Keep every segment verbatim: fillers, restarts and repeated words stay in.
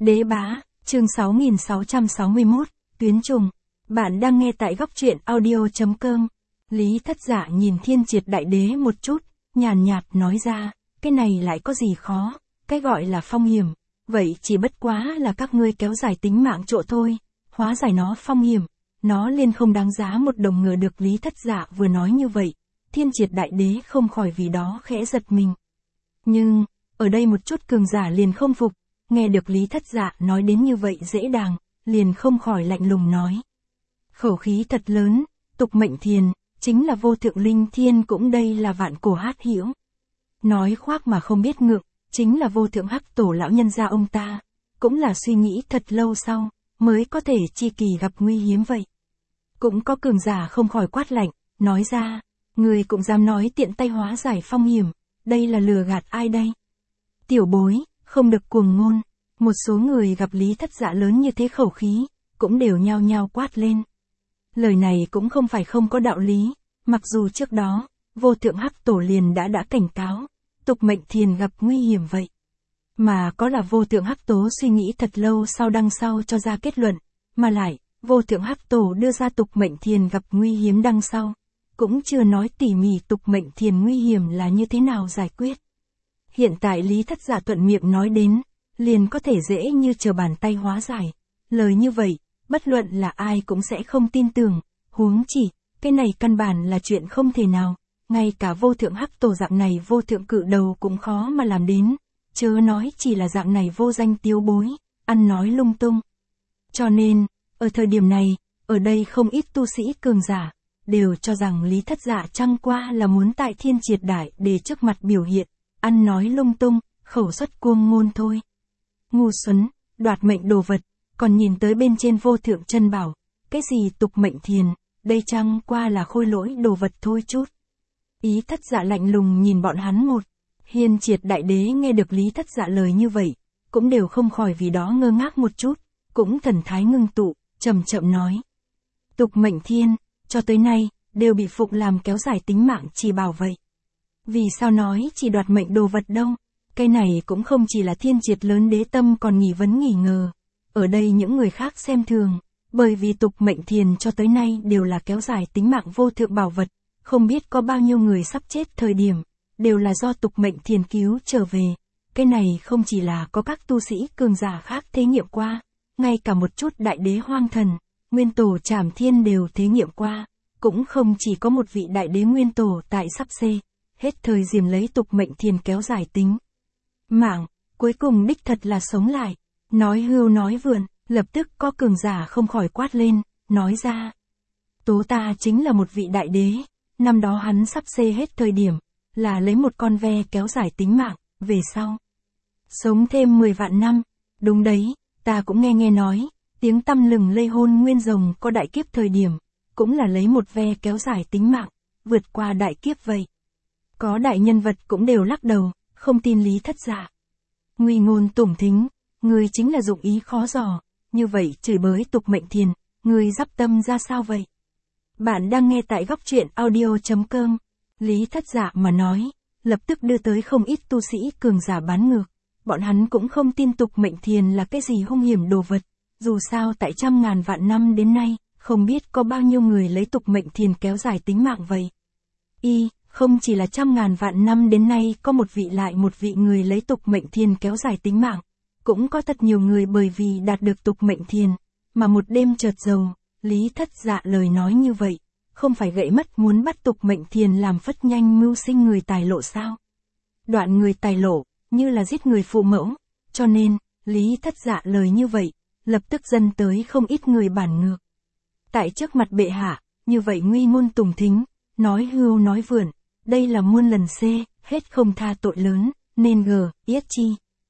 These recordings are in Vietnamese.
Đế bá, chương sáu nghìn sáu trăm sáu mươi mốt, tuyến trùng. Bạn đang nghe tại góc truyện audio chấm com. Lý Thất Dạ nhìn Thiên Triệt Đại Đế một chút, nhàn nhạt nói ra, cái này lại có gì khó, cái gọi là phong hiểm, vậy chỉ bất quá là các ngươi kéo dài tính mạng chỗ thôi, hóa giải nó phong hiểm, nó liền không đáng giá một đồng ngờ được. Lý Thất Dạ vừa nói như vậy, Thiên Triệt Đại Đế không khỏi vì đó khẽ giật mình. Nhưng, ở đây một chút cường giả liền không phục, nghe được Lý Thất Dạ nói đến như vậy dễ dàng, liền không khỏi lạnh lùng nói. Khẩu khí thật lớn, tục mệnh thiền, chính là vô thượng linh thiên cũng đây là vạn cổ hát hữu. Nói khoác mà không biết ngượng, chính là vô thượng hắc tổ lão nhân gia ông ta, cũng là suy nghĩ thật lâu sau, mới có thể chi kỳ gặp nguy hiếm vậy. Cũng có cường giả không khỏi quát lạnh, nói ra, người cũng dám nói tiện tay hóa giải phong hiểm, đây là lừa gạt ai đây? Tiểu bối, không được cuồng ngôn. Một số người gặp Lý Thất Dạ lớn như thế khẩu khí, cũng đều nhao nhao quát lên. Lời này cũng không phải không có đạo lý, mặc dù trước đó, vô thượng hắc tổ liền đã đã cảnh cáo, tục mệnh thiền gặp nguy hiểm vậy. Mà có là vô thượng hắc tổ suy nghĩ thật lâu sau đằng sau cho ra kết luận, mà lại, vô thượng hắc tổ đưa ra tục mệnh thiền gặp nguy hiểm đằng sau, cũng chưa nói tỉ mỉ tục mệnh thiền nguy hiểm là như thế nào giải quyết. Hiện tại Lý Thất Dạ thuận miệng nói đến, liền có thể dễ như trở bàn tay hóa giải. Lời như vậy, bất luận là ai cũng sẽ không tin tưởng, huống chỉ, cái này căn bản là chuyện không thể nào, ngay cả vô thượng hắc tổ dạng này vô thượng cự đầu cũng khó mà làm đến, chớ nói chỉ là dạng này vô danh tiếu bối, ăn nói lung tung. Cho nên, ở thời điểm này, ở đây không ít tu sĩ cường giả, đều cho rằng Lý Thất Dạ chẳng qua là muốn tại Thiên Triệt Đại Đế trước mặt biểu hiện, ăn nói lung tung, khẩu xuất cuồng ngôn thôi. Ngu xuẩn, đoạt mệnh đồ vật, còn nhìn tới bên trên vô thượng chân bảo, cái gì tục mệnh thiền, đây chẳng qua là khôi lỗi đồ vật thôi chút. Ý Thất Dạ lạnh lùng nhìn bọn hắn một. Hiên Triệt Đại Đế nghe được Lý Thất Dạ lời như vậy, cũng đều không khỏi vì đó ngơ ngác một chút, cũng thần thái ngưng tụ, chậm chậm nói. Tục mệnh thiên, cho tới nay, đều bị phụng làm kéo dài tính mạng chỉ bảo vậy. Vì sao nói chỉ đoạt mệnh đồ vật đâu? Cái này cũng không chỉ là Thiên Triệt lớn đế tâm còn nghỉ vấn nghỉ ngờ. Ở đây những người khác xem thường, bởi vì tục mệnh thiền cho tới nay đều là kéo dài tính mạng vô thượng bảo vật, không biết có bao nhiêu người sắp chết thời điểm, đều là do tục mệnh thiền cứu trở về. Cái này không chỉ là có các tu sĩ cường giả khác thí nghiệm qua, ngay cả một chút đại đế hoang thần, nguyên tổ Trảm Thiên đều thí nghiệm qua, cũng không chỉ có một vị đại đế nguyên tổ tại sắp xê, hết thời diềm lấy tục mệnh thiền kéo dài tính mạng, cuối cùng đích thật là sống lại. Nói hưu nói vượn, lập tức có cường giả không khỏi quát lên, nói ra. Tố ta chính là một vị đại đế, năm đó hắn sắp xê hết thời điểm, là lấy một con ve kéo dài tính mạng, về sau. Sống thêm mười vạn năm, đúng đấy, ta cũng nghe nghe nói, tiếng tăm lừng lây hôn nguyên rồng có đại kiếp thời điểm, cũng là lấy một ve kéo dài tính mạng, vượt qua đại kiếp vậy. Có đại nhân vật cũng đều lắc đầu, không tin Lý Thất Dạ. Nguy ngôn tủng thính, người chính là dụng ý khó dò, như vậy chửi bới tục mệnh thiền, người dắp tâm ra sao vậy? Bạn đang nghe tại góc truyện audio chấm com. Lý Thất Dạ mà nói, lập tức đưa tới không ít tu sĩ cường giả bán ngược. Bọn hắn cũng không tin tục mệnh thiền là cái gì hung hiểm đồ vật, dù sao tại trăm ngàn vạn năm đến nay, không biết có bao nhiêu người lấy tục mệnh thiền kéo dài tính mạng vậy. Y, không chỉ là trăm ngàn vạn năm đến nay có một vị lại một vị người lấy tục mệnh thiền kéo dài tính mạng, cũng có thật nhiều người bởi vì đạt được tục mệnh thiền, mà một đêm chợt giàu. Lý Thất Dạ lời nói như vậy, không phải gậy mất muốn bắt tục mệnh thiền làm phất nhanh mưu sinh người tài lộ sao? Đoạn người tài lộ, như là giết người phụ mẫu, cho nên, Lý Thất Dạ lời như vậy, lập tức dân tới không ít người bản ngược. Tại trước mặt bệ hạ, như vậy nguy ngôn tùng thính, nói hưu nói vượn, đây là muôn lần xê, hết không tha tội lớn, nên gờ, yết chi.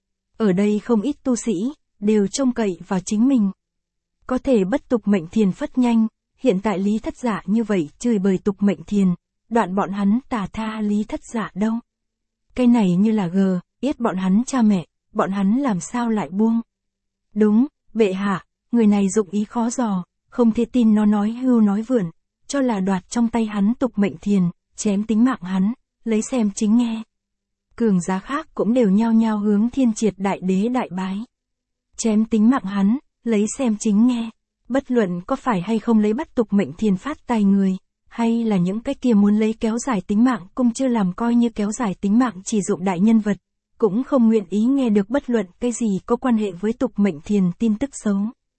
Ở đây không ít tu sĩ, đều trông cậy vào chính mình. Có thể bất tục mệnh thiền phất nhanh, hiện tại Lý Thất Dạ như vậy chửi bời tục mệnh thiền, đoạn bọn hắn tà tha Lý Thất Dạ đâu. Cái này như là gờ, yết bọn hắn cha mẹ, bọn hắn làm sao lại buông. Đúng, bệ hạ, người này dụng ý khó dò, không thể tin nó nói hưu nói vượn, cho là đoạt trong tay hắn tục mệnh thiền, chém tính mạng hắn, lấy xem chính nghe. Cường giá khác cũng đều nhao nhao hướng Thiên Triệt Đại Đế đại bái. chém tính mạng hắn, lấy xem chính nghe. Bất luận có phải hay không lấy bắt tục mệnh thiền phát tài người, hay là những cái kia muốn lấy kéo dài tính mạng cũng chưa làm coi như kéo dài tính mạng chỉ dụng đại nhân vật, cũng không nguyện ý nghe được bất luận cái gì có quan hệ với tục mệnh thiền tin tức xấu.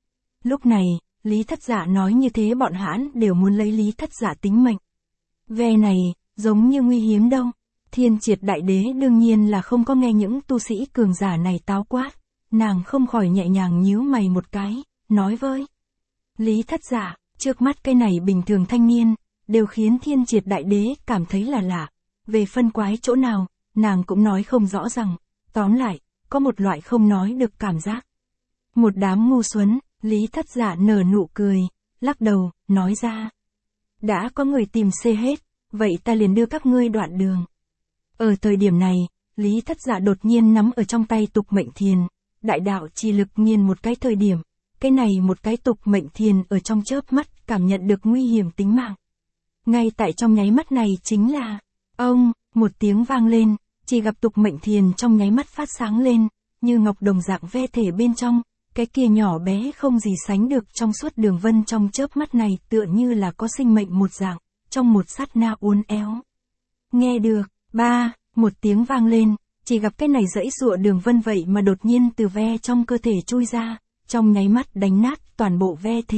Lúc này, Lý Thất Dạ nói như thế bọn hãn đều muốn lấy Lý Thất Dạ tính mệnh. Ve này, giống như nguy hiếm đâu. Thiên Triệt Đại Đế đương nhiên là không có nghe những tu sĩ cường giả này táo quát, nàng không khỏi nhẹ nhàng nhíu mày một cái, nói với Lý Thất Dạ, trước mắt cái này bình thường thanh niên, đều khiến Thiên Triệt Đại Đế cảm thấy là lạ. Về phân quái chỗ nào, nàng cũng nói không rõ rằng, tóm lại, có một loại không nói được cảm giác. Một đám ngu xuẩn, Lý Thất Dạ nở nụ cười, lắc đầu, nói ra. Đã có người tìm xê hết, vậy ta liền đưa các ngươi đoạn đường. Ở thời điểm này, Lý Thất Dạ đột nhiên nắm ở trong tay tục mệnh thiền, đại đạo chi lực nghiền một cái thời điểm, cái này một cái tục mệnh thiền ở trong chớp mắt cảm nhận được nguy hiểm tính mạng. Ngay tại trong nháy mắt này chính là, ông, một tiếng vang lên, chỉ gặp tục mệnh thiền trong nháy mắt phát sáng lên, như ngọc đồng dạng ve thể bên trong, cái kia nhỏ bé không gì sánh được trong suốt đường vân trong chớp mắt này tựa như là có sinh mệnh một dạng, trong một sát na uốn éo. Nghe được, ba, một tiếng vang lên, chỉ gặp cái này dãy dụa đường vân vậy mà đột nhiên từ ve trong cơ thể chui ra, trong nháy mắt đánh nát toàn bộ ve thế.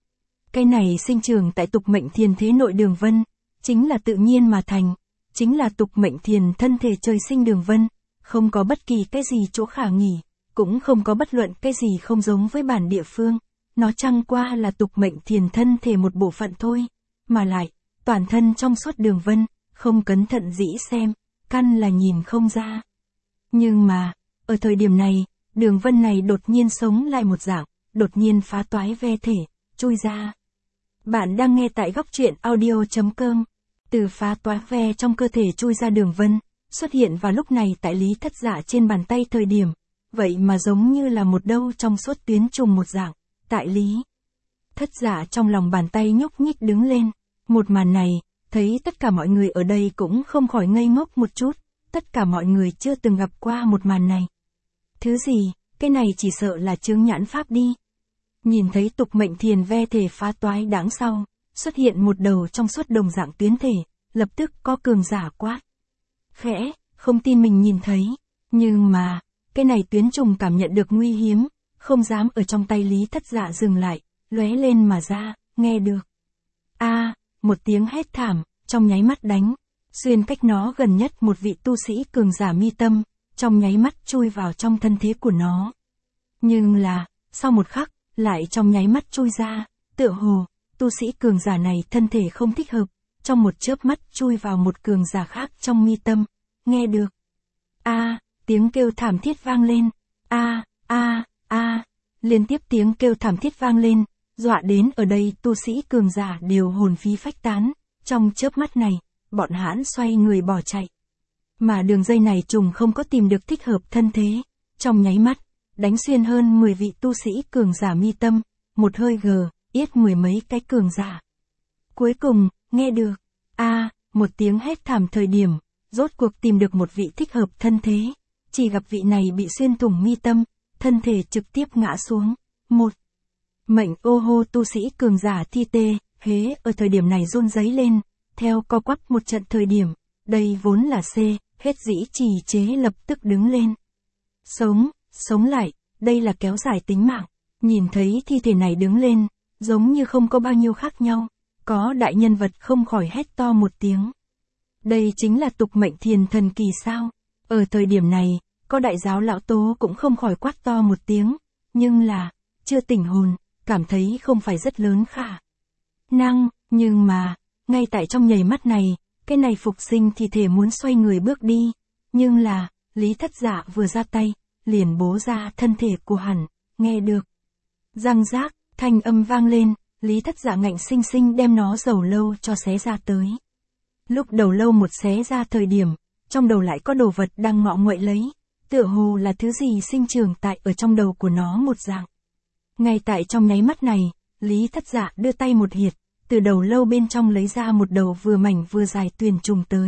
Cái này sinh trưởng tại tục mệnh thiền thế nội đường vân, chính là tự nhiên mà thành, chính là tục mệnh thiền thân thể trời sinh đường vân, không có bất kỳ cái gì chỗ khả nghỉ, cũng không có bất luận cái gì không giống với bản địa phương, nó chẳng qua là tục mệnh thiền thân thể một bộ phận thôi, mà lại, toàn thân trong suốt đường vân, không cẩn thận dĩ xem, căn là nhìn không ra. Nhưng mà, ở thời điểm này, đường vân này đột nhiên sống lại một dạng, đột nhiên phá toái ve thể, chui ra. Bạn đang nghe tại góc truyện audio chấm com. Từ phá toái ve trong cơ thể chui ra đường vân, xuất hiện vào lúc này tại Lý Thất Dạ trên bàn tay thời điểm, vậy mà giống như là một đâu trong suốt tuyến trùng một dạng, tại Lý Thất Dạ trong lòng bàn tay nhúc nhích đứng lên. Một màn này, thấy tất cả mọi người ở đây cũng không khỏi ngây ngốc một chút, tất cả mọi người chưa từng gặp qua một màn này. Thứ gì, cái này chỉ sợ là chướng nhãn pháp đi. Nhìn thấy tục mệnh thiền ve thể phá toái đáng sau, xuất hiện một đầu trong suốt đồng dạng tuyến thể, lập tức có cường giả quát. Khẽ, không tin mình nhìn thấy, nhưng mà, cái này tuyến trùng cảm nhận được nguy hiếm, không dám ở trong tay Lý Thất Dạ dừng lại, lóe lên mà ra, nghe được. A, một tiếng hét thảm, trong nháy mắt đánh, xuyên cách nó gần nhất một vị tu sĩ cường giả mi tâm, trong nháy mắt chui vào trong thân thế của nó. Nhưng là, sau một khắc, lại trong nháy mắt chui ra, tựa hồ, tu sĩ cường giả này thân thể không thích hợp, trong một chớp mắt chui vào một cường giả khác trong mi tâm, nghe được. A, tiếng kêu thảm thiết vang lên, a, a, a, liên tiếp tiếng kêu thảm thiết vang lên, dọa đến ở đây tu sĩ cường giả đều hồn phí phách tán, trong chớp mắt này, bọn hãn xoay người bỏ chạy. Mà đường dây này trùng không có tìm được thích hợp thân thế, trong nháy mắt, đánh xuyên hơn mười vị tu sĩ cường giả mi tâm, một hơi gờ, yết mười mấy cái cường giả. Cuối cùng, nghe được, a, một tiếng hét thảm thời điểm, rốt cuộc tìm được một vị thích hợp thân thế, chỉ gặp vị này bị xuyên thủng mi tâm, thân thể trực tiếp ngã xuống. Một mệnh ô hô tu sĩ cường giả thi tê, hế ở thời điểm này run rẩy lên, theo co quắp một trận thời điểm, đây vốn là C, hết dĩ trì chế lập tức đứng lên. Sống, sống lại, đây là kéo dài tính mạng, nhìn thấy thi thể này đứng lên, giống như không có bao nhiêu khác nhau, có đại nhân vật không khỏi hét to một tiếng. Đây chính là tục mệnh thiền thần kỳ sao? Ở thời điểm này, có đại giáo lão tố cũng không khỏi quát to một tiếng, nhưng là, chưa tỉnh hồn, cảm thấy không phải rất lớn khả năng, nhưng mà, ngay tại trong nhảy mắt này, cái này phục sinh thi thể muốn xoay người bước đi, nhưng là, Lý Thất Dạ vừa ra tay, liền bố ra thân thể của hẳn, nghe được. Răng rác, thanh âm vang lên, Lý Thất Dạ ngạnh sinh sinh đem nó dầu lâu cho xé ra tới. Lúc đầu lâu một xé ra thời điểm, trong đầu lại có đồ vật đang ngọ nguậy lấy, tựa hồ là thứ gì sinh trưởng tại ở trong đầu của nó một dạng. Ngay tại trong nháy mắt này, Lý Thất Dạ đưa tay một hiệt, từ đầu lâu bên trong lấy ra một đầu vừa mảnh vừa dài tuyển trùng tới.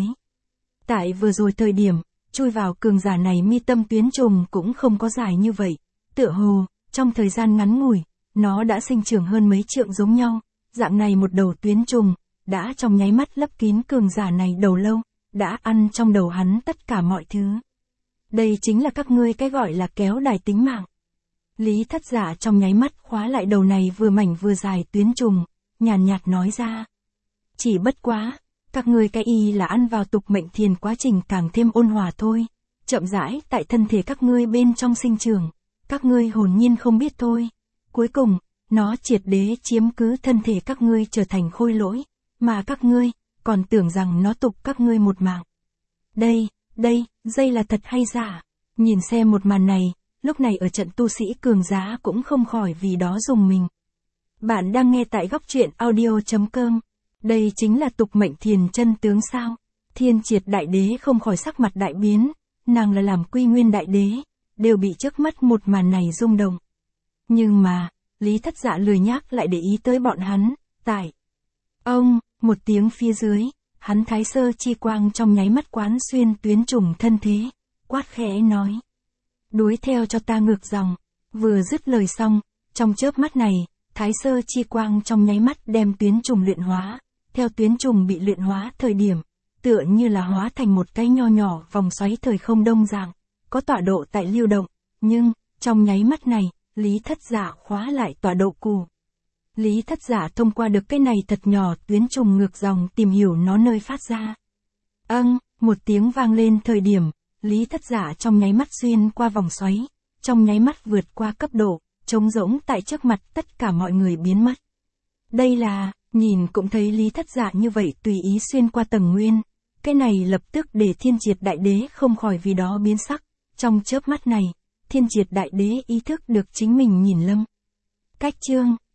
Tại vừa rồi thời điểm, chui vào cường giả này mi tâm tuyến trùng cũng không có dài như vậy, tựa hồ, Trong thời gian ngắn ngủi, nó đã sinh trưởng hơn mấy trượng giống nhau, dạng này một đầu tuyến trùng, đã trong nháy mắt lấp kín cường giả này đầu lâu, đã ăn trong đầu hắn tất cả mọi thứ. Đây chính là các ngươi cái gọi là kéo đài tính mạng. Lý Thất Dạ trong nháy mắt khóa lại đầu này vừa mảnh vừa dài tuyến trùng, nhàn nhạt, nhạt nói ra. Chỉ bất quá, các ngươi cái y là ăn vào tục mệnh thiền quá trình càng thêm ôn hòa thôi, chậm rãi tại thân thể các ngươi bên trong sinh trưởng, các ngươi hồn nhiên không biết thôi. Cuối cùng, nó triệt đế chiếm cứ thân thể các ngươi trở thành khôi lỗi, mà các ngươi, còn tưởng rằng nó tục các ngươi một mạng. Đây, đây, dây là thật hay giả? Nhìn xem một màn này, lúc này ở trận tu sĩ cường giá cũng không khỏi vì đó dùng mình. Bạn đang nghe tại góc truyện audio chấm com. Đây chính là tục mệnh thiền chân tướng sao? Thiên Triệt Đại Đế không khỏi sắc mặt đại biến, nàng là làm Quy Nguyên Đại Đế, đều bị trước mắt một màn này rung động. Nhưng mà, Lý Thất Dạ lười nhác lại để ý tới bọn hắn, tại. Ông, một tiếng phía dưới, hắn thái sơ chi quang trong nháy mắt quán xuyên tuyến trùng thân thế, quát khẽ nói. Đuổi theo cho ta ngược dòng, vừa dứt lời xong, trong chớp mắt này, thái sơ chi quang trong nháy mắt đem tuyến trùng luyện hóa, theo tuyến trùng bị luyện hóa thời điểm, tựa như là hóa thành một cái nho nhỏ vòng xoáy thời không đông dạng, có tọa độ tại lưu động, nhưng, trong nháy mắt này, Lý Thất Dạ khóa lại tọa độ cũ. Lý Thất Dạ thông qua được cái này thật nhỏ tuyến trùng ngược dòng tìm hiểu nó nơi phát ra. Âng, một tiếng vang lên thời điểm, Lý Thất Dạ trong nháy mắt xuyên qua vòng xoáy, trong nháy mắt vượt qua cấp độ, trống rỗng tại trước mặt tất cả mọi người biến mất. Đây là, nhìn cũng thấy Lý Thất Dạ như vậy tùy ý xuyên qua tầng nguyên, cái này lập tức để Thiên Triệt Đại Đế không khỏi vì đó biến sắc, trong chớp mắt này, Thiên Triệt Đại Đế ý thức được chính mình nhìn lầm. Cách chương